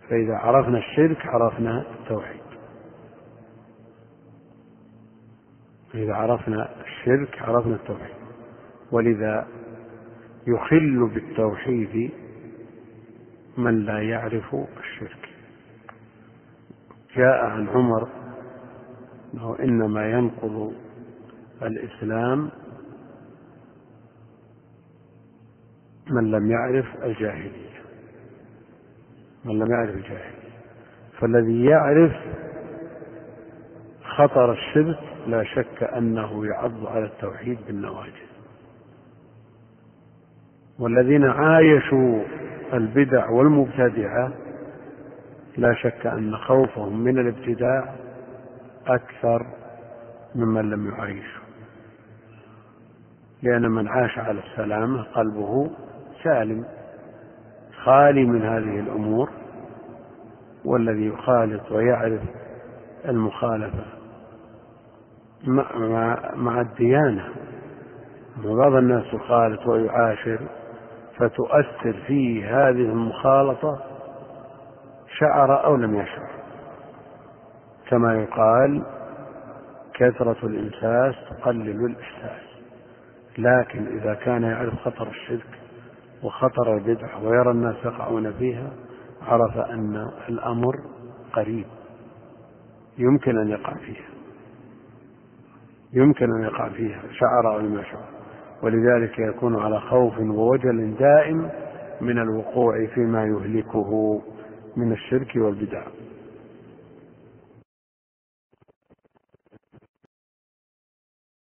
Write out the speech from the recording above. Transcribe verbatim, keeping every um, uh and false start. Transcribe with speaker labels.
Speaker 1: فإذا عرفنا الشرك عرفنا التوحيد، إذا عرفنا الشرك عرفنا التوحيد. ولذا يخل بالتوحيد من لا يعرف الشرك. جاء عن عمر أنه إنما ينقض الإسلام من لم يعرف الجاهلية، من لم يعرف الجاهلية. فالذي يعرف خطر الشرك لا شك أنه يعض على التوحيد بالنواجذ. والذين عايشوا البدع والمبتدعة لا شك أن خوفهم من الابتداع أكثر ممن لم يعيشوا، لأن من عاش على السلامة قلبه سالم خالي من هذه الأمور، والذي يخالط ويعرف المخالفة مع, مع, مع الديانة. بعض الناس يخالط ويعاشر فتؤثر فيه هذه المخالطة شعر أو لم يشعر، كما يقال كثرة الإمساس تقلل الإحساس. لكن إذا كان يعرف خطر الشرك وخطر البدع ويرى الناس يقعون فيها عرف أن الأمر قريب، يمكن أن يقع فيها يمكن أن يقع فيها شعر أو لم يشعر. ولذلك يكون على خوف ووجل دائم من الوقوع فيما يهلكه من الشرك والبدع.